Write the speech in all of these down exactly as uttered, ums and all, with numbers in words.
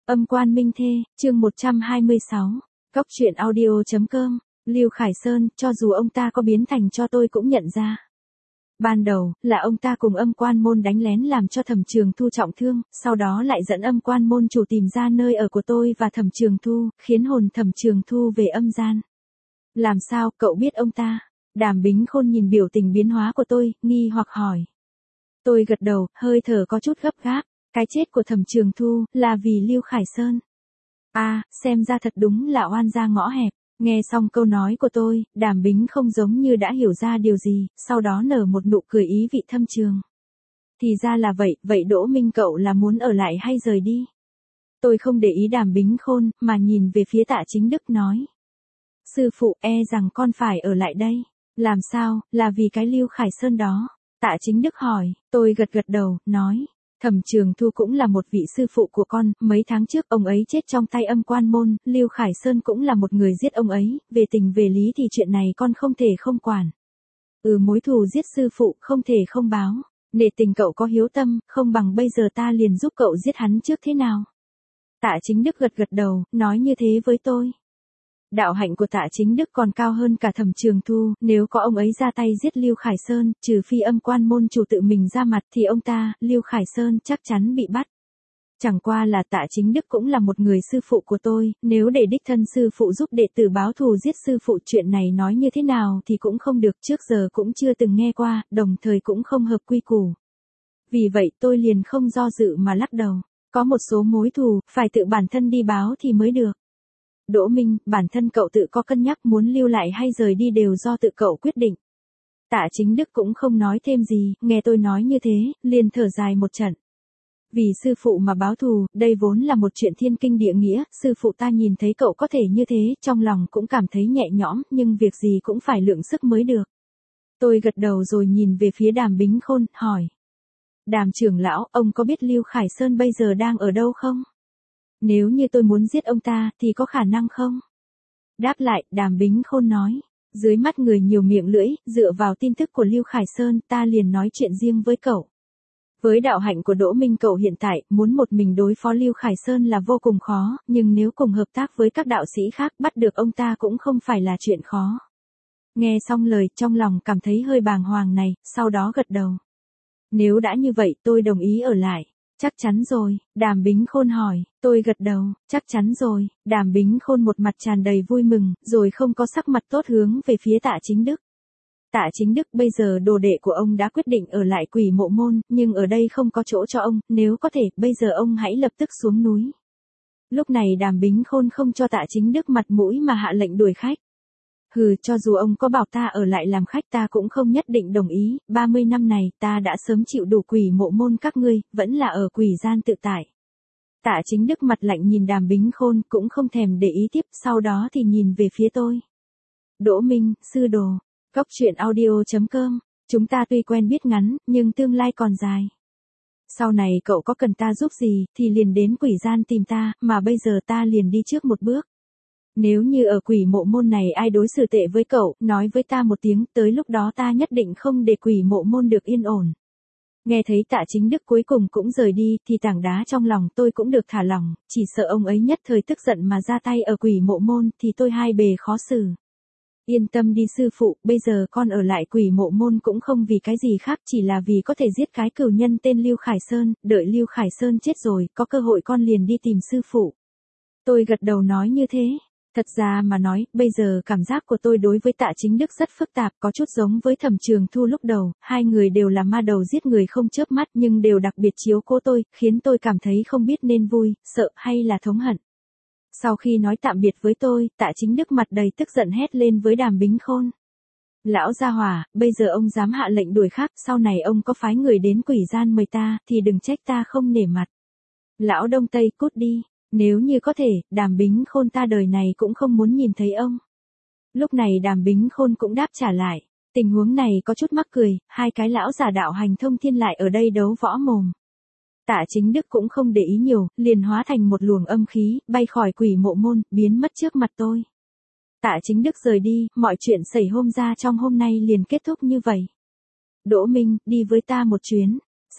Âm quan minh thê, chương một trăm hai mươi sáu. Cóc truyện audio.com. Lưu Khải Sơn, cho dù ông ta có biến thành cho tôi cũng nhận ra. Ban đầu, là ông ta cùng âm quan môn đánh lén làm cho Thẩm Trường Thu trọng thương, sau đó lại dẫn âm quan môn chủ tìm ra nơi ở của tôi và Thẩm Trường Thu, khiến hồn Thẩm Trường Thu về âm gian. Làm sao, cậu biết ông ta? Đàm Bính Khôn nhìn biểu tình biến hóa của tôi, nghi hoặc hỏi. Tôi gật đầu, hơi thở có chút gấp gáp. Cái chết của Thẩm Trường Thu, là vì Lưu Khải Sơn. À, xem ra thật đúng là oan gia ngõ hẹp. Nghe xong câu nói của tôi, Đàm Bính không giống như đã hiểu ra điều gì, sau đó nở một nụ cười ý vị thâm trường. Thì ra là vậy, vậy Đỗ Minh cậu là muốn ở lại hay rời đi? Tôi không để ý Đàm Bính Khôn, mà nhìn về phía Tạ Chính Đức nói. Sư phụ, e rằng con phải ở lại đây. Làm sao, là vì cái Lưu Khải Sơn đó? Tạ Chính Đức hỏi, tôi gật gật đầu, nói. Thẩm Trường Thu cũng là một vị sư phụ của con, mấy tháng trước ông ấy chết trong tay âm quan môn, Lưu Khải Sơn cũng là một người giết ông ấy, về tình về lý thì chuyện này con không thể không quản. Ừ, mối thù giết sư phụ không thể không báo, nể tình cậu có hiếu tâm, không bằng bây giờ ta liền giúp cậu giết hắn trước thế nào? Tạ Chính Đức gật gật đầu, nói như thế với tôi. Đạo hạnh của Tạ Chính Đức còn cao hơn cả Thẩm Trường Thu, nếu có ông ấy ra tay giết Lưu Khải Sơn, trừ phi âm quan môn chủ tự mình ra mặt thì ông ta, Lưu Khải Sơn chắc chắn bị bắt. Chẳng qua là Tạ Chính Đức cũng là một người sư phụ của tôi, nếu để đích thân sư phụ giúp đệ tử báo thù giết sư phụ chuyện này nói như thế nào thì cũng không được, trước giờ cũng chưa từng nghe qua, đồng thời cũng không hợp quy củ. Vì vậy tôi liền không do dự mà lắc đầu, có một số mối thù, phải tự bản thân đi báo thì mới được. Đỗ Minh, bản thân cậu tự có cân nhắc muốn lưu lại hay rời đi đều do tự cậu quyết định. Tạ Chính Đức cũng không nói thêm gì, nghe tôi nói như thế, liền thở dài một trận. Vì sư phụ mà báo thù, đây vốn là một chuyện thiên kinh địa nghĩa, sư phụ ta nhìn thấy cậu có thể như thế, trong lòng cũng cảm thấy nhẹ nhõm, nhưng việc gì cũng phải lượng sức mới được. Tôi gật đầu rồi nhìn về phía Đàm Bính Khôn, hỏi. Đàm trưởng lão, ông có biết Lưu Khải Sơn bây giờ đang ở đâu không? Nếu như tôi muốn giết ông ta, thì có khả năng không? Đáp lại, Đàm Bính Khôn nói. Dưới mắt người nhiều miệng lưỡi, dựa vào tin tức của Lưu Khải Sơn, ta liền nói chuyện riêng với cậu. Với đạo hạnh của Đỗ Minh cậu hiện tại, muốn một mình đối phó Lưu Khải Sơn là vô cùng khó, nhưng nếu cùng hợp tác với các đạo sĩ khác bắt được ông ta cũng không phải là chuyện khó. Nghe xong lời, trong lòng cảm thấy hơi bàng hoàng này, sau đó gật đầu. Nếu đã như vậy, tôi đồng ý ở lại. Chắc chắn rồi, Đàm Bính Khôn hỏi, tôi gật đầu, chắc chắn rồi, Đàm Bính Khôn một mặt tràn đầy vui mừng, rồi không có sắc mặt tốt hướng về phía Tạ Chính Đức. Tạ Chính Đức, bây giờ đồ đệ của ông đã quyết định ở lại Quỷ Mộ Môn, nhưng ở đây không có chỗ cho ông, nếu có thể, bây giờ ông hãy lập tức xuống núi. Lúc này Đàm Bính Khôn không cho Tạ Chính Đức mặt mũi mà hạ lệnh đuổi khách. Hừ, cho dù ông có bảo ta ở lại làm khách ta cũng không nhất định đồng ý, ba mươi năm này ta đã sớm chịu đủ Quỷ Mộ Môn các ngươi, vẫn là ở quỷ gian tự tại. Tạ Chính Đức mặt lạnh nhìn Đàm Bính Khôn cũng không thèm để ý tiếp, sau đó thì nhìn về phía tôi. Đỗ Minh, sư đồ, Cóc truyện audio.com, chúng ta tuy quen biết ngắn, nhưng tương lai còn dài. Sau này cậu có cần ta giúp gì, thì liền đến quỷ gian tìm ta, mà bây giờ ta liền đi trước một bước. Nếu như ở Quỷ Mộ Môn này ai đối xử tệ với cậu, nói với ta một tiếng, tới lúc đó ta nhất định không để Quỷ Mộ Môn được yên ổn. Nghe thấy Tạ Chính Đức cuối cùng cũng rời đi, thì tảng đá trong lòng tôi cũng được thả lỏng, chỉ sợ ông ấy nhất thời tức giận mà ra tay ở Quỷ Mộ Môn, thì tôi hai bề khó xử. Yên tâm đi sư phụ, bây giờ con ở lại Quỷ Mộ Môn cũng không vì cái gì khác, chỉ là vì có thể giết cái cừu nhân tên Lưu Khải Sơn, đợi Lưu Khải Sơn chết rồi, có cơ hội con liền đi tìm sư phụ. Tôi gật đầu nói như thế. Thật ra mà nói, bây giờ cảm giác của tôi đối với Tạ Chính Đức rất phức tạp, có chút giống với Thẩm Trường Thu lúc đầu, hai người đều là ma đầu giết người không chớp mắt nhưng đều đặc biệt chiếu cố tôi, khiến tôi cảm thấy không biết nên vui, sợ hay là thống hận. Sau khi nói tạm biệt với tôi, Tạ Chính Đức mặt đầy tức giận hét lên với Đàm Bính Khôn. Lão gia hỏa, bây giờ ông dám hạ lệnh đuổi khác, sau này ông có phái người đến quỷ gian mời ta, thì đừng trách ta không nể mặt. Lão Đông Tây cút đi. Nếu như có thể, Đàm Bính Khôn ta đời này cũng không muốn nhìn thấy ông. Lúc này Đàm Bính Khôn cũng đáp trả lại. Tình huống này có chút mắc cười, hai cái lão giả đạo hành thông thiên lại ở đây đấu võ mồm. Tạ Chính Đức cũng không để ý nhiều, liền hóa thành một luồng âm khí, bay khỏi Quỷ Mộ Môn, biến mất trước mặt tôi. Tạ Chính Đức rời đi, mọi chuyện xảy hôm ra trong hôm nay liền kết thúc như vậy. Đỗ Minh, đi với ta một chuyến.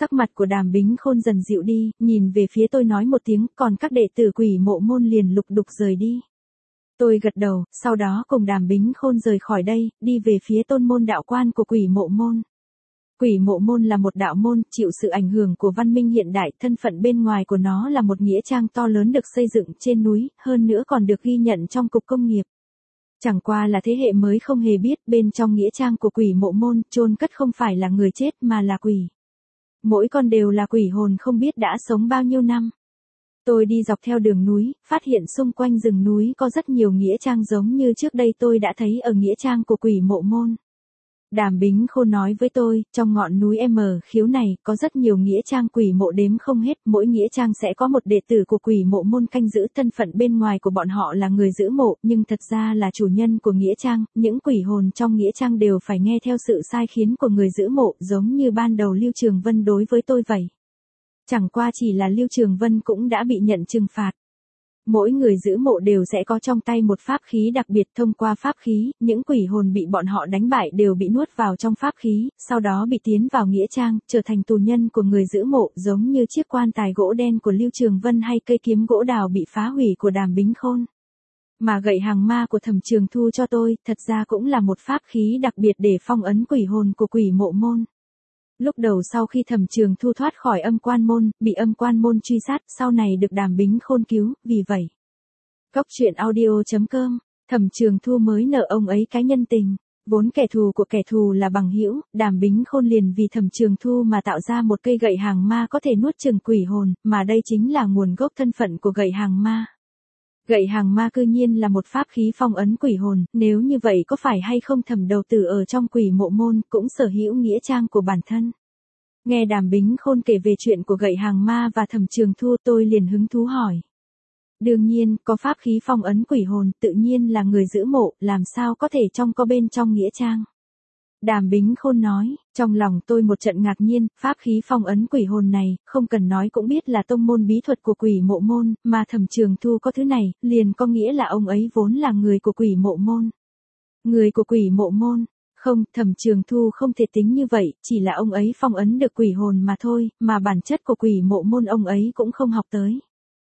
Sắc mặt của Đàm Bính Khôn dần dịu đi, nhìn về phía tôi nói một tiếng, còn các đệ tử Quỷ Mộ Môn liền lục đục rời đi. Tôi gật đầu, sau đó cùng Đàm Bính Khôn rời khỏi đây, đi về phía tôn môn đạo quan của Quỷ Mộ Môn. Quỷ Mộ Môn là một đạo môn, chịu sự ảnh hưởng của văn minh hiện đại, thân phận bên ngoài của nó là một nghĩa trang to lớn được xây dựng trên núi, hơn nữa còn được ghi nhận trong cục công nghiệp. Chẳng qua là thế hệ mới không hề biết, bên trong nghĩa trang của Quỷ Mộ Môn, chôn cất không phải là người chết mà là quỷ. Mỗi con đều là quỷ hồn không biết đã sống bao nhiêu năm. Tôi đi dọc theo đường núi, phát hiện xung quanh rừng núi có rất nhiều nghĩa trang giống như trước đây tôi đã thấy ở nghĩa trang của Quỷ Mộ Môn. Đàm Bính Khôn nói với tôi, trong ngọn núi M Khiếu này, có rất nhiều nghĩa trang quỷ mộ đếm không hết, mỗi nghĩa trang sẽ có một đệ tử của Quỷ Mộ Môn canh giữ, thân phận bên ngoài của bọn họ là người giữ mộ, nhưng thật ra là chủ nhân của nghĩa trang, những quỷ hồn trong nghĩa trang đều phải nghe theo sự sai khiến của người giữ mộ, giống như ban đầu Lưu Trường Vân đối với tôi vậy. Chẳng qua chỉ là Lưu Trường Vân cũng đã bị nhận trừng phạt. Mỗi người giữ mộ đều sẽ có trong tay một pháp khí đặc biệt, thông qua pháp khí, những quỷ hồn bị bọn họ đánh bại đều bị nuốt vào trong pháp khí, sau đó bị tiến vào nghĩa trang, trở thành tù nhân của người giữ mộ, giống như chiếc quan tài gỗ đen của Lưu Trường Vân hay cây kiếm gỗ đào bị phá hủy của Đàm Bính Khôn. Mà gậy hàng ma của Thẩm Trường Thu cho tôi, thật ra cũng là một pháp khí đặc biệt để phong ấn quỷ hồn của Quỷ Mộ Môn. Lúc đầu sau khi Thẩm Trường Thu thoát khỏi âm quan môn, bị âm quan môn truy sát, sau này được Đàm Bính Khôn cứu, vì vậy. Cóc truyện audio chấm com, Thẩm Trường Thu mới nợ ông ấy cái nhân tình, vốn kẻ thù của kẻ thù là bằng hữu, Đàm Bính Khôn liền vì Thẩm Trường Thu mà tạo ra một cây gậy hàng ma có thể nuốt chửng quỷ hồn, mà đây chính là nguồn gốc thân phận của gậy hàng ma. Gậy hàng ma cư nhiên là một pháp khí phong ấn quỷ hồn, nếu như vậy có phải hay không Thẩm đầu tử ở trong Quỷ Mộ Môn cũng sở hữu nghĩa trang của bản thân. Nghe Đàm Bính Khôn kể về chuyện của gậy hàng ma và Thẩm Trường Thu, tôi liền hứng thú hỏi. Đương nhiên, có pháp khí phong ấn quỷ hồn, tự nhiên là người giữ mộ, làm sao có thể trong có bên trong nghĩa trang. Đàm Bính Khôn nói, trong lòng tôi một trận ngạc nhiên, pháp khí phong ấn quỷ hồn này, không cần nói cũng biết là tông môn bí thuật của Quỷ Mộ Môn, mà Thẩm Trường Thu có thứ này, liền có nghĩa là ông ấy vốn là người của Quỷ Mộ Môn. Người của Quỷ Mộ Môn, không, Thẩm Trường Thu không thể tính như vậy, chỉ là ông ấy phong ấn được quỷ hồn mà thôi, mà bản chất của Quỷ Mộ Môn ông ấy cũng không học tới.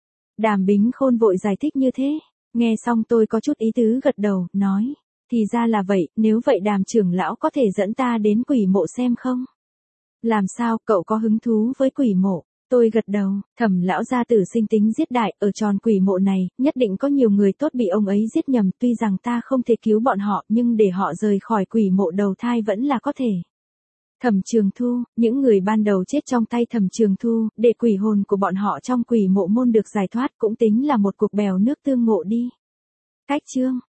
Đàm Bính Khôn vội giải thích như thế, nghe xong tôi có chút ý tứ gật đầu, nói. Thì ra là vậy, nếu vậy Đàm trưởng lão có thể dẫn ta đến quỷ mộ xem không? Làm sao, cậu có hứng thú với quỷ mộ? Tôi gật đầu, Thẩm lão gia tử sinh tính giết đại, ở tròn quỷ mộ này, nhất định có nhiều người tốt bị ông ấy giết nhầm, tuy rằng ta không thể cứu bọn họ, nhưng để họ rời khỏi quỷ mộ đầu thai vẫn là có thể. Thẩm Trường Thu, những người ban đầu chết trong tay Thẩm Trường Thu, để quỷ hồn của bọn họ trong Quỷ Mộ Môn được giải thoát cũng tính là một cuộc bèo nước tương ngộ đi. Cách chương